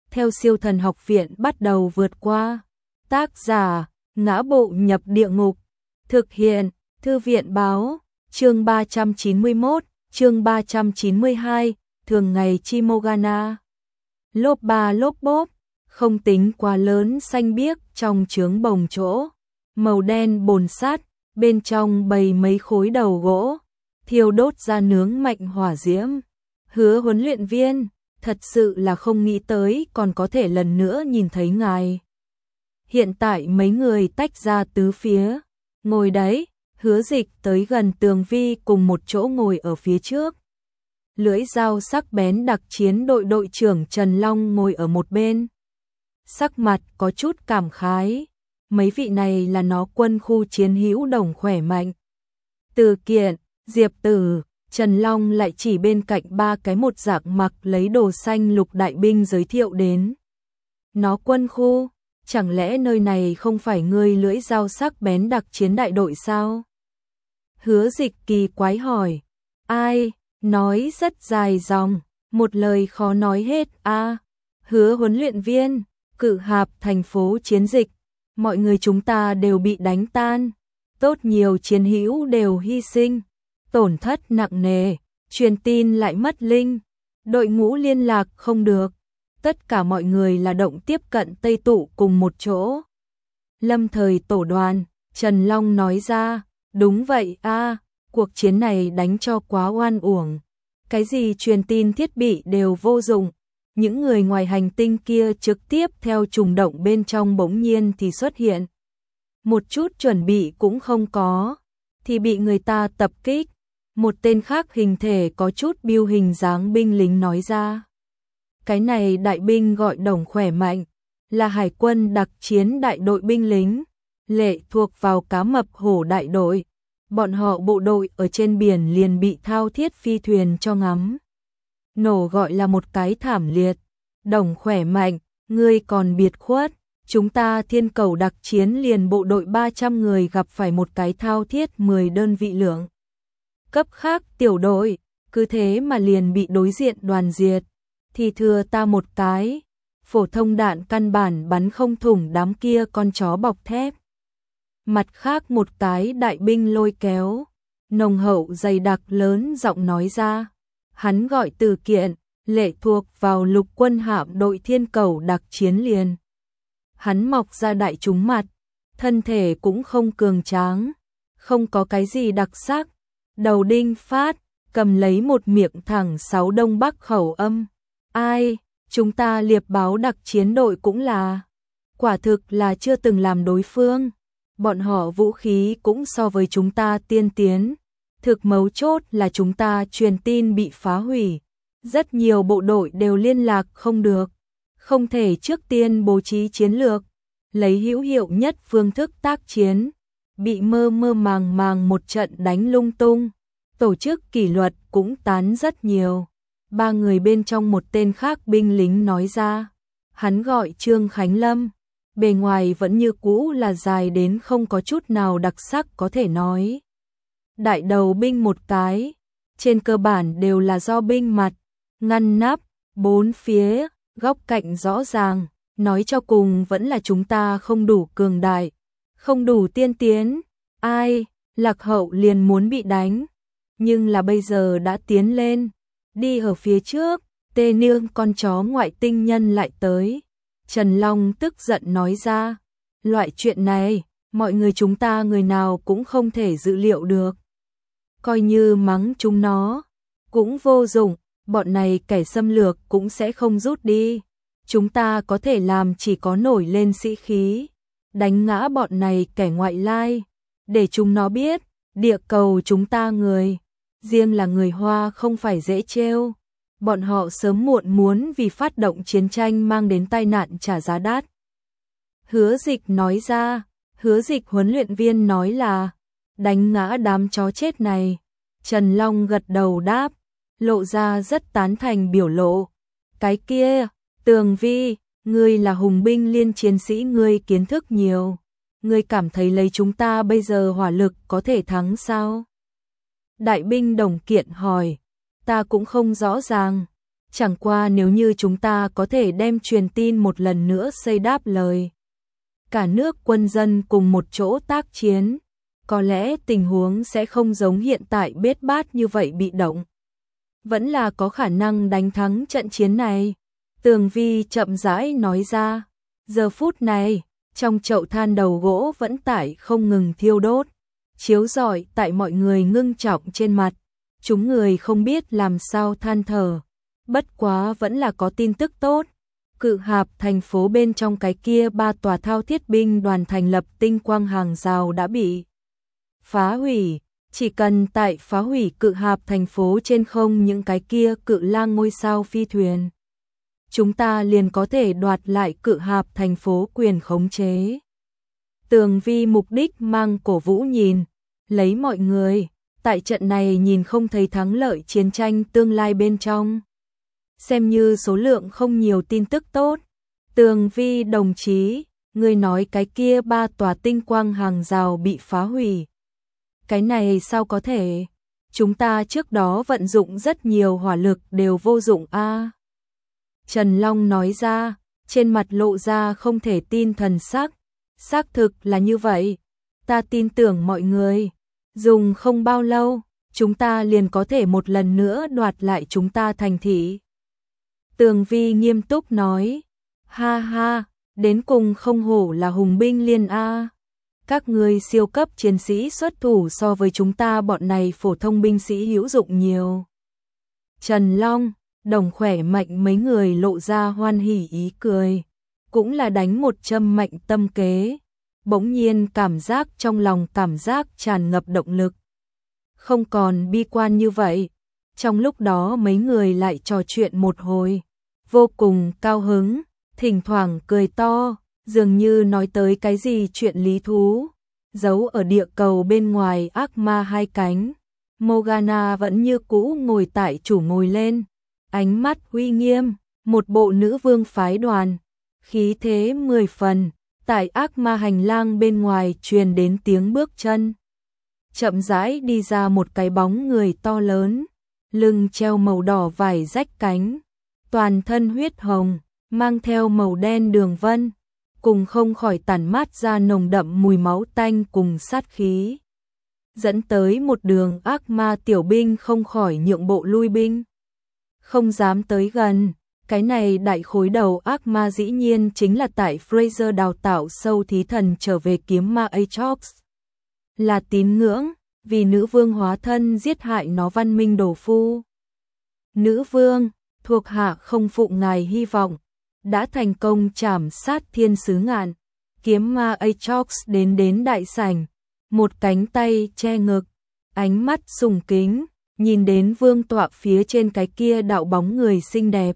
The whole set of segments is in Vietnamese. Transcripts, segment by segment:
theo Siêu Thần Học Viện bắt đầu vượt qua. Tác giả: Ngã Bộ Nhập Địa Ngục. Thực hiện: Thư viện báo. Chương 391, chương 392, thường ngày Chimogana. Lốp ba lốp bốp, không tính quá lớn, xanh biếc trong trướng bồng chỗ, màu đen bồn sắt, bên trong bày mấy khối đầu gỗ, thiêu đốt ra nướng mạnh hỏa diễm. Hứa huấn luyện viên, thật sự là không nghĩ tới còn có thể lần nữa nhìn thấy ngài. Hiện tại mấy người tách ra tứ phía, ngồi đấy. Hứa Dịch tới gần Tường Vi cùng một chỗ ngồi ở phía trước. Lưỡi dao sắc bén đặc chiến đội đội trưởng Trần Long ngồi ở một bên. Sắc mặt có chút cảm khái, mấy vị này là nó quân khu chiến hữu đồng khỏe mạnh. Từ Kiện, Diệp Tử, Trần Long lại chỉ bên cạnh ba cái một dạng mặc lấy đồ xanh lục đại binh giới thiệu đến. Nó quân khu, chẳng lẽ nơi này không phải ngươi lưỡi dao sắc bén đặc chiến đại đội sao? Hứa Dịch kỳ quái hỏi. Ai? Nói rất dài dòng, một lời khó nói hết a. Hứa huấn luyện viên, Cự Hạp thành phố chiến dịch, mọi người chúng ta đều bị đánh tan, tốt nhiều chiến hữu đều hy sinh, tổn thất nặng nề, truyền tin lại mất linh, đội ngũ liên lạc không được, tất cả mọi người là động tiếp cận Tây tụ cùng một chỗ. Lâm thời tổ đoàn, Trần Long nói ra. Đúng vậy a, cuộc chiến này đánh cho quá oan uổng. Cái gì truyền tin thiết bị đều vô dụng. Những người ngoài hành tinh kia trực tiếp theo trùng động bên trong bỗng nhiên thì xuất hiện. Một chút chuẩn bị cũng không có, thì bị người ta tập kích. Một tên khác hình thể có chút biêu hình dáng binh lính nói ra. Cái này đại binh gọi Đồng khỏe mạnh, là hải quân đặc chiến đại đội binh lính. Lệ thuộc vào Cá Mập Hổ đại đội, bọn họ bộ đội ở trên biển liền bị thao thiết phi thuyền cho ngắm. Nổ gọi là một cái thảm liệt. Đồng khỏe mạnh, ngươi còn biệt khuất, chúng ta Thiên Cầu đặc chiến liền bộ đội 300 người gặp phải một cái thao thiết 10 đơn vị lượng. Cấp khác tiểu đội, cứ thế mà liền bị đối diện đoàn diệt, thì thừa ta một cái, phổ thông đạn căn bản bắn không thủng đám kia con chó bọc thép. Mặt khác một cái đại binh lôi kéo, nồng hậu dày đặc lớn giọng nói ra. Hắn gọi Từ Kiện, lệ thuộc vào lục quân hạm đội Thiên Cầu đặc chiến liền. Hắn mọc ra đại trúng mặt, thân thể cũng không cường tráng, không có cái gì đặc sắc, đầu đinh phát, cầm lấy một miệng thẳng 6 đông bắc khẩu âm. Ai, chúng ta liệp báo đặc chiến đội cũng là, quả thực là chưa từng làm đối phương. Bọn họ vũ khí cũng so với chúng ta tiên tiến. Thực mấu chốt là chúng ta truyền tin bị phá hủy. Rất nhiều bộ đội đều liên lạc không được. Không thể trước tiên bố trí chiến lược, lấy hữu hiệu nhất phương thức tác chiến. Bị mơ mơ màng màng một trận đánh lung tung. Tổ chức kỷ luật cũng tán rất nhiều. Ba người bên trong một tên khác binh lính nói ra. Hắn gọi Trương Khánh Lâm. Bề ngoài vẫn như cũ là dài đến không có chút nào đặc sắc có thể nói. Đại đầu binh một cái, trên cơ bản đều là do binh mặt, ngăn nắp, bốn phía, góc cạnh rõ ràng, nói cho cùng vẫn là chúng ta không đủ cường đại, không đủ tiên tiến, ai, lạc hậu liền muốn bị đánh, nhưng là bây giờ đã tiến lên, đi ở phía trước, tê nương con chó ngoại tinh nhân lại tới. Trần Long tức giận nói ra, loại chuyện này, mọi người chúng ta người nào cũng không thể dự liệu được. Coi như mắng chúng nó, cũng vô dụng, bọn này kẻ xâm lược cũng sẽ không rút đi. Chúng ta có thể làm chỉ có nổi lên sĩ khí, đánh ngã bọn này kẻ ngoại lai, để chúng nó biết, địa cầu chúng ta người, riêng là người Hoa không phải dễ trêu. Bọn họ sớm muộn muốn vì phát động chiến tranh mang đến tai nạn trả giá đắt. Hứa Dịch nói ra, Hứa Dịch huấn luyện viên nói là, đánh ngã đám chó chết này. Trần Long gật đầu đáp, lộ ra rất tán thành biểu lộ. Cái kia, Tường Vi, ngươi là hùng binh liên chiến sĩ, ngươi kiến thức nhiều. Ngươi cảm thấy lấy chúng ta bây giờ hỏa lực có thể thắng sao? Đại binh Đồng Kiện hỏi, ta cũng không rõ ràng. chẳng qua nếu như chúng ta có thể đem truyền tin một lần nữa xây đáp lời. Cả nước quân dân cùng một chỗ tác chiến, có lẽ tình huống sẽ không giống hiện tại bết bát như vậy bị động. Vẫn là có khả năng đánh thắng trận chiến này. Tường Vi chậm rãi nói ra, giờ phút này, trong chậu than đầu gỗ vẫn tải không ngừng thiêu đốt, chiếu rọi tại mọi người ngưng trọng trên mặt. Chúng người không biết làm sao than thở, bất quá vẫn là có tin tức tốt. Cự Hạp thành phố bên trong cái kia 3 tòa thao thiết binh đoàn thành lập tinh quang hàng rào đã bị phá hủy. Chỉ cần tại phá hủy Cự Hạp thành phố trên không những cái kia cự lang ngôi sao phi thuyền, chúng ta liền có thể đoạt lại Cự Hạp thành phố quyền khống chế. Tường Vi mục đích mang cổ vũ nhìn, lấy mọi người, tại trận này nhìn không thấy thắng lợi chiến tranh tương lai bên trong. Xem như số lượng không nhiều tin tức tốt. Tường Vi đồng chí, người nói cái kia 3 tòa tinh quang hàng rào bị phá hủy. Cái này sao có thể? Chúng ta trước đó vận dụng rất nhiều hỏa lực đều vô dụng a. Trần Long nói ra, trên mặt lộ ra không thể tin thần sắc. Xác thực là như vậy. Ta tin tưởng mọi người. Dùng không bao lâu, chúng ta liền có thể một lần nữa đoạt lại chúng ta thành thị. Tường Vi nghiêm túc nói, ha ha, đến cùng không hổ là hùng binh liên a. Các ngươi siêu cấp chiến sĩ xuất thủ so với chúng ta bọn này phổ thông binh sĩ hữu dụng nhiều. Trần Long, Đồng Khỏe Mạnh mấy người lộ ra hoan hỉ ý cười, cũng là đánh một châm mạnh tâm kế. Bỗng nhiên cảm giác trong lòng cảm giác tràn ngập động lực. Không còn bi quan như vậy. Trong lúc đó mấy người lại trò chuyện một hồi, vô cùng cao hứng, thỉnh thoảng cười to, dường như nói tới cái gì chuyện lý thú. Giấu ở địa cầu bên ngoài ác ma hai cánh, Morgana vẫn như cũ ngồi tại chủ ngồi lên, ánh mắt uy nghiêm, một bộ nữ vương phái đoàn, khí thế 10 phần. Tại ác ma hành lang bên ngoài truyền đến tiếng bước chân. Chậm rãi đi ra một cái bóng người to lớn, lưng treo màu đỏ vải rách cánh, toàn thân huyết hồng, mang theo màu đen đường vân, cùng không khỏi tản mát ra nồng đậm mùi máu tanh cùng sát khí. Dẫn tới một đường ác ma tiểu binh không khỏi nhượng bộ lui binh, không dám tới gần. Cái này đại khối đầu ác ma dĩ nhiên chính là tại Fraser đào tạo sâu thí thần trở về kiếm ma Atrox. Là tín ngưỡng, vì nữ vương hóa thân giết hại nó văn minh đồ phu. Nữ vương, thuộc hạ không phụ ngài hy vọng, đã thành công trảm sát thiên sứ ngạn. Kiếm ma Atrox đến đại sảnh, một cánh tay che ngực, ánh mắt sùng kính, nhìn đến vương tọa phía trên cái kia đạo bóng người xinh đẹp.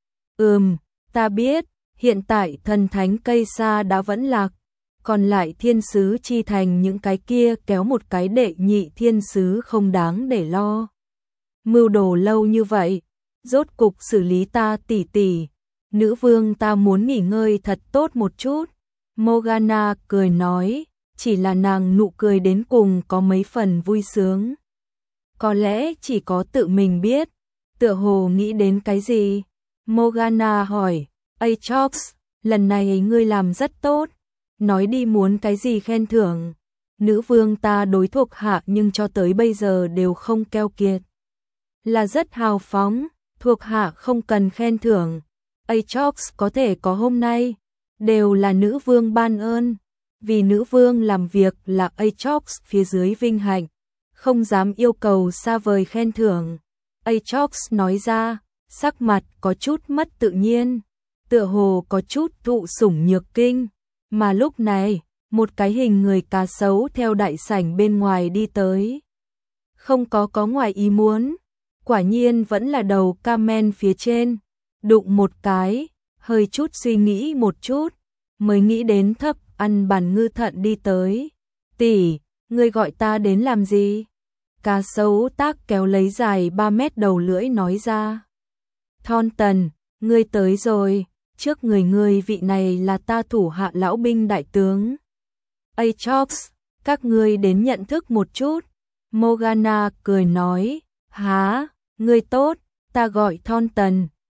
Ta biết, hiện tại thần thánh cây sa đã vẫn lạc, còn lại thiên sứ chi thành những cái kia kéo một cái đệ nhị thiên sứ không đáng để lo. Mưu đồ lâu như vậy, rốt cục xử lý ta tỉ tỉ, nữ vương ta muốn nghỉ ngơi thật tốt một chút. Morgana cười nói, chỉ là nàng nụ cười đến cùng có mấy phần vui sướng. Có lẽ chỉ có tự mình biết, tựa hồ nghĩ đến cái gì. Morgana hỏi, Atrox, lần này ngươi làm rất tốt, nói đi muốn cái gì khen thưởng. Nữ vương ta đối thuộc hạ nhưng cho tới bây giờ đều không keo kiệt, là rất hào phóng, thuộc hạ không cần khen thưởng. Atrox có thể có hôm nay, đều là nữ vương ban ơn, vì nữ vương làm việc là Atrox phía dưới vinh hạnh, không dám yêu cầu xa vời khen thưởng. Atrox nói ra, sắc mặt có chút mất tự nhiên, tựa hồ có chút thụ sủng nhược kinh, mà lúc này, một cái hình người cá sấu theo đại sảnh bên ngoài đi tới. Không có ngoài ý muốn, quả nhiên vẫn là đầu Carmen phía trên, đụng một cái, hơi chút suy nghĩ một chút, mới nghĩ đến Thấp Ăn Bàn Ngư Thận đi tới. Tỷ, ngươi gọi ta đến làm gì? Cá sấu tác kéo lấy dài 3 mét đầu lưỡi nói ra. Thornton, ngươi tới rồi, trước người vị này là ta thủ hạ lão binh đại tướng. Atrox, các ngươi đến nhận thức một chút. Morgana cười nói, há, ngươi tốt, ta gọi Thornton,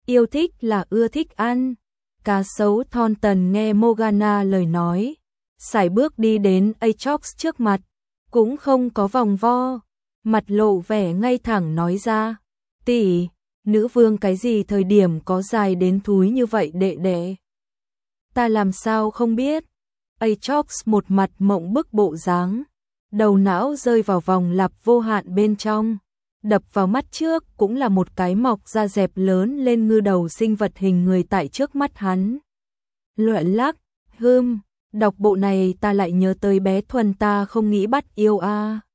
Yêu thích là ưa thích ăn. Cá sấu Thornton nghe Morgana lời nói, sải bước đi đến Aatrox trước mặt, cũng không có vòng vo, mặt lộ vẻ ngay thẳng nói ra, tỷ, nữ vương cái gì thời điểm có dài đến thúi như vậy đệ đệ. Ta làm sao không biết. Aatrox một mặt mộng bức bộ dáng, đầu não rơi vào vòng lặp vô hạn bên trong. Đập vào mắt trước cũng là một cái mọc da dẹp lớn lên ngư đầu sinh vật hình người tại trước mắt hắn. Luận lắc, đọc bộ này ta lại nhớ tới bé Thuần ta không nghĩ bắt yêu a.